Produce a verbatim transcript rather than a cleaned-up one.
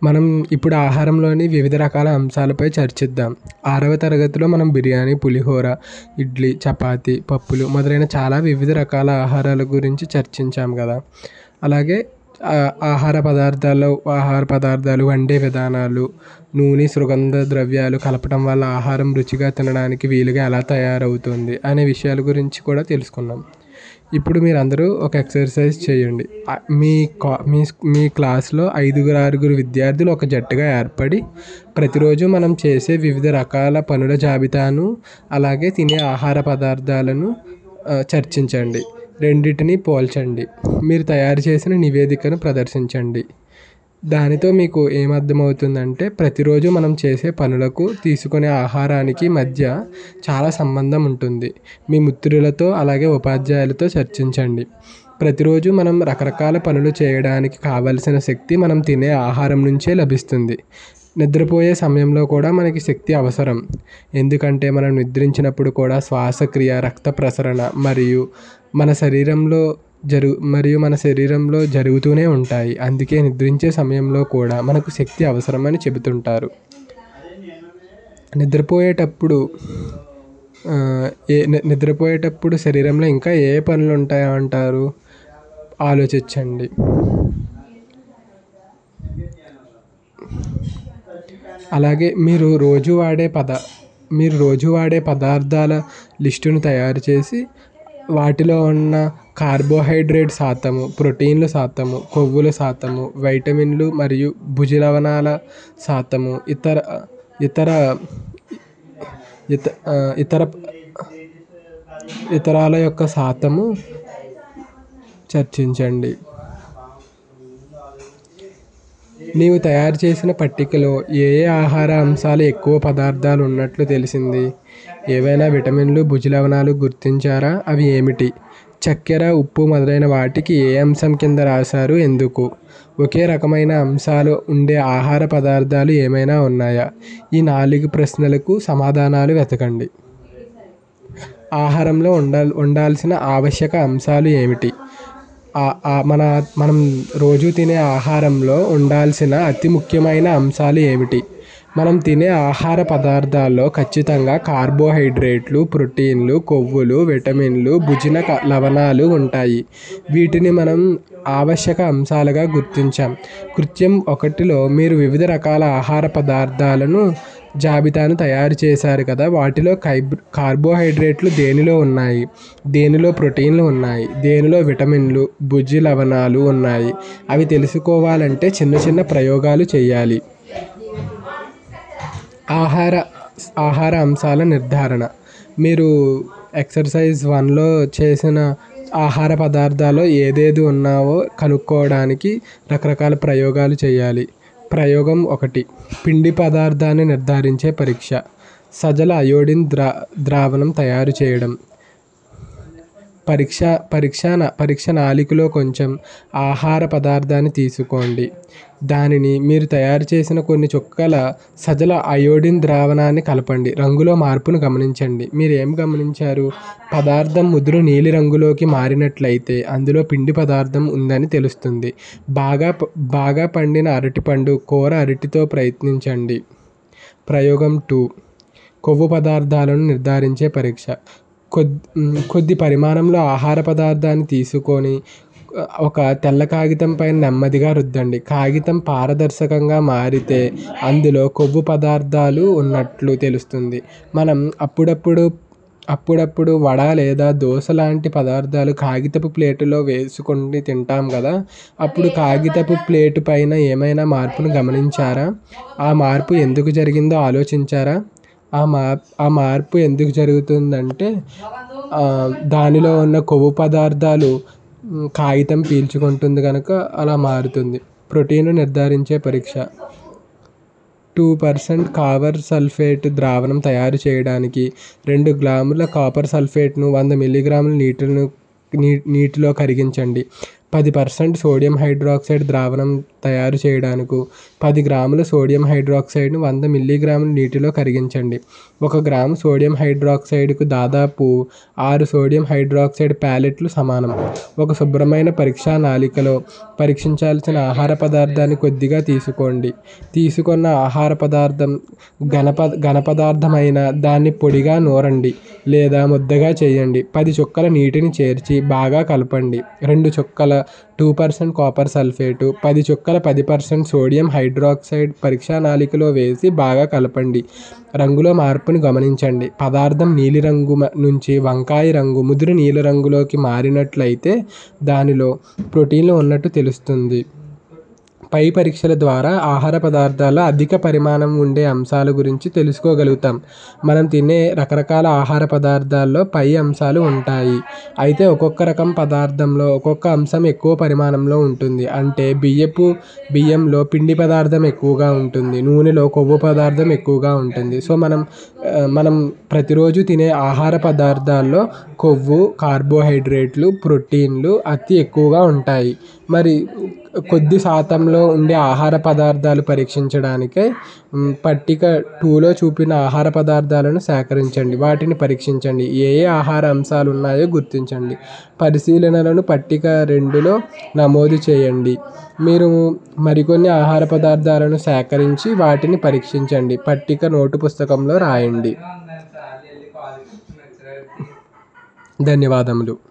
మనం ఇప్పుడు ఆహారంలోని వివిధ రకాల అంశాలపై చర్చిద్దాం. ఆరవ తరగతిలో మనం బిర్యానీ, పులిహోర, ఇడ్లీ, చపాతీ, పప్పులు మొదలైన చాలా వివిధ రకాల ఆహారాల గురించి చర్చించాం కదా! అలాగే ఆహార పదార్థాల్లో ఆహార పదార్థాలు వండే విధానాలు, నూనె, సుగంధ ద్రవ్యాలు కలపడం వల్ల ఆహారం రుచిగా తినడానికి వీలుగా ఎలా తయారవుతుంది అనే విషయాల గురించి కూడా తెలుసుకున్నాం. ఇప్పుడు మీరందరూ ఒక ఎక్సర్సైజ్ చేయండి. మీ కా మీ మీ క్లాస్‌లో ఐదుగురు, ఆరుగురు విద్యార్థులు ఒక జట్టుగా ఏర్పడి ప్రతిరోజు మనం చేసే వివిధ రకాల పనుల జాబితాను, అలాగే తినే ఆహార పదార్థాలను ఆహ్, చర్చించండి. రెండిటిని పోల్చండి. మీరు తయారు చేసిన నివేదికను ప్రదర్శించండి. దానితో మీకు ఏమర్థమవుతుందంటే ప్రతిరోజు మనం చేసే పనులకు, తీసుకునే ఆహారానికి మధ్య చాలా సంబంధం ఉంటుంది. మీ మిత్రులతో అలాగే ఉపాధ్యాయులతో చర్చించండి. ప్రతిరోజు మనం రకరకాల పనులు చేయడానికి కావలసిన శక్తి మనం తినే ఆహారం నుంచే లభిస్తుంది. నిద్రపోయే సమయంలో కూడా మనకి శక్తి అవసరం. ఎందుకంటే మనం నిద్రించినప్పుడు కూడా శ్వాసక్రియ, రక్త ప్రసరణ మరియు మన శరీరంలో జరుగు మరియు మన శరీరంలో జరుగుతూనే ఉంటాయి. అందుకే నిద్రించే సమయంలో కూడా మనకు శక్తి అవసరమని చెబుతుంటారు. నిద్రపోయేటప్పుడు ఆహ్, ఏ నిద్రపోయేటప్పుడు శరీరంలో ఇంకా ఏ ఏ పనులు ఉంటాయో అంటారు? ఆలోచించండి. అలాగే మీరు రోజు వాడే పద మీరు రోజు వాడే పదార్థాల లిస్టును తయారు చేసి వాటిలో ఉన్న కార్బోహైడ్రేట్ శాతము, ప్రోటీన్ల శాతము, కొవ్వుల శాతము, వైటమిన్లు మరియు భుజ లవణాల శాతము, ఇతర ఇతర ఇత ఇతర ఇతరాల యొక్క శాతము చర్చించండి. నీవు తయారు చేసిన పట్టికలో ఏ ఏ ఆహార అంశాలు ఎక్కువ పదార్థాలు ఉన్నట్లు తెలిసింది? ఏవైనా విటమిన్లు, భుజ లవణాలు గుర్తించారా? అవి ఏమిటి? చక్కెర, ఉప్పు మొదలైన వాటికి ఏ అంశం కింద రాశారు? ఎందుకు? ఒకే రకమైన అంశాలు ఉండే ఆహార పదార్థాలు ఏమైనా ఉన్నాయా? ఈ నాలుగు ప్రశ్నలకు సమాధానాలు వెతకండి. ఆహారంలో ఉండాల్ ఉండాల్సిన ఆవశ్యక అంశాలు ఏమిటి? మన మనం రోజు తినే ఆహారంలో ఉండాల్సిన అతి ముఖ్యమైన అంశాలు ఏమిటి? మనం తినే ఆహార పదార్థాల్లో ఖచ్చితంగా కార్బోహైడ్రేట్లు, ప్రోటీన్లు, కొవ్వులు, విటమిన్లు, భుజ లవణాలు ఉంటాయి. వీటిని మనం ఆవశ్యక అంశాలుగా గుర్తించాం. కృత్యం ఒకటిలో మీరు వివిధ రకాల ఆహార పదార్థాలను జాబితాను తయారు చేశారు కదా! వాటిలో కైబ్ కార్బోహైడ్రేట్లు దేనిలో ఉన్నాయి? దేనిలో ప్రోటీన్లు ఉన్నాయి? దేనిలో విటమిన్లు, భుజ లవణాలు ఉన్నాయి? అవి తెలుసుకోవాలంటే చిన్న చిన్న ప్రయోగాలు చేయాలి. ఆహార ఆహార అంశాల నిర్ధారణ. మీరు ఎక్సర్సైజ్ వన్‌లో చేసిన ఆహార పదార్థాల్లో ఏదేది ఉన్నావో కనుక్కోవడానికి రకరకాల ప్రయోగాలు చేయాలి. ప్రయోగం ఒకటి, పిండి పదార్థాన్ని నిర్ధారించే పరీక్ష. సజల అయోడిన్ ద్రా ద్రావణం తయారు చేయడం. పరీక్ష పరీక్ష పరీక్ష నాళికలో కొంచెం ఆహార పదార్థాన్ని తీసుకోండి. దానిని మీరు తయారు చేసిన కొన్ని చుక్కల సజల అయోడిన్ ద్రావణాన్ని కలపండి. రంగులో మార్పును గమనించండి. మీరు ఏం గమనించారు? పదార్థం ముదురు నీలిరంగులోకి మారినట్లయితే అందులో పిండి పదార్థం ఉందని తెలుస్తుంది. బాగా బాగా పండిన అరటిపండు కూర అరటితో ప్రయత్నించండి. ప్రయోగం రెండు, కొవ్వు పదార్థాలను నిర్ధారించే పరీక్ష. కొద్ కొద్ది పరిమాణంలో ఆహార పదార్థాన్ని తీసుకొని ఒక తెల్ల కాగితం పైన నెమ్మదిగా రుద్దండి. కాగితం పారదర్శకంగా మారితే అందులో కొవ్వు పదార్థాలు ఉన్నట్లు తెలుస్తుంది. మనం అప్పుడప్పుడు అప్పుడప్పుడు వడ లేదా దోస లాంటి పదార్థాలు కాగితపు ప్లేటులో వేసుకొని తింటాం కదా! అప్పుడు కాగితపు ప్లేటు పైన ఏమైనా మార్పును గమనించారా? ఆ మార్పు ఎందుకు జరిగిందో ఆలోచించారా? ఆ మార్ ఆ మార్పు ఎందుకు జరుగుతుందంటే దానిలో ఉన్న కొవ్వు పదార్థాలు కాగితం పీల్చుకుంటుంది కనుక అలా మారుతుంది. ప్రోటీన్లు నిర్ధారించే పరీక్ష. టూ పర్సెంట్ కాపర్ సల్ఫేట్ ద్రావణం తయారు చేయడానికి రెండు గ్రాముల కాపర్ సల్ఫేట్ను వంద మిల్లీగ్రాముల నీటిను నీ నీటిలో కరిగించండి. పది పర్సెంట్ సోడియం హైడ్రాక్సైడ్ ద్రావణం తయారు చేయడానికి పది గ్రాముల సోడియం హైడ్రాక్సైడ్ను వంద మిల్లీగ్రాముల నీటిలో కరిగించండి. ఒక గ్రాము సోడియం హైడ్రాక్సైడ్కు దాదాపు ఆరు సోడియం హైడ్రాక్సైడ్ ప్యాలెట్లు సమానం. ఒక శుభ్రమైన పరీక్షా నాళికలో పరీక్షించాల్సిన ఆహార పదార్థాన్ని కొద్దిగా తీసుకోండి. తీసుకున్న ఆహార పదార్థం ఘన ఘన పదార్థమైన దాన్ని పొడిగా నూరండి లేదా ముద్దగా చేయండి. పది చుక్కల నీటిని చేర్చి బాగా కలపండి. రెండు చుక్కల టూ పర్సెంట్ కాపర్ సల్ఫేటు, పది చుక్కల పది పర్సెంట్ సోడియం హైడ్రాక్సైడ్ పరీక్షా నాళికలో వేసి బాగా కలపండి. రంగులో మార్పుని గమనించండి. పదార్థం నీలిరంగు నుంచి వంకాయ రంగు, ముదురు నీలిరంగులోకి మారినట్లయితే దానిలో ప్రోటీన్లు ఉన్నట్టు తెలుస్తుంది. పై పరీక్షల ద్వారా ఆహార పదార్థాల్లో అధిక పరిమాణం ఉండే అంశాల గురించి తెలుసుకోగలుగుతాం. మనం తినే రకరకాల ఆహార పదార్థాల్లో పై అంశాలు ఉంటాయి. అయితే ఒక్కొక్క రకం పదార్థంలో ఒక్కొక్క అంశం ఎక్కువ పరిమాణంలో ఉంటుంది. అంటే బియ్యపు బియ్యంలో పిండి పదార్థం ఎక్కువగా ఉంటుంది, నూనెలో కొవ్వు పదార్థం ఎక్కువగా ఉంటుంది. సో మనం మనం ప్రతిరోజు తినే ఆహార పదార్థాల్లో కొవ్వు, కార్బోహైడ్రేట్లు, ప్రోటీన్లు అతి ఎక్కువగా ఉంటాయి. మరి కొద్ది శాతంలో ఉండే ఆహార పదార్థాలు పరీక్షించడానికై పట్టిక టూలో చూపిన ఆహార పదార్థాలను సేకరించండి. వాటిని పరీక్షించండి. ఏ ఏ ఆహార అంశాలు ఉన్నాయో గుర్తించండి. పరిశీలనలను పట్టిక రెండులో నమోదు చేయండి. మీరు మరికొన్ని ఆహార పదార్థాలను సేకరించి వాటిని పరీక్షించండి. పట్టిక నోటు పుస్తకంలో రాయండి. ధన్యవాదములు.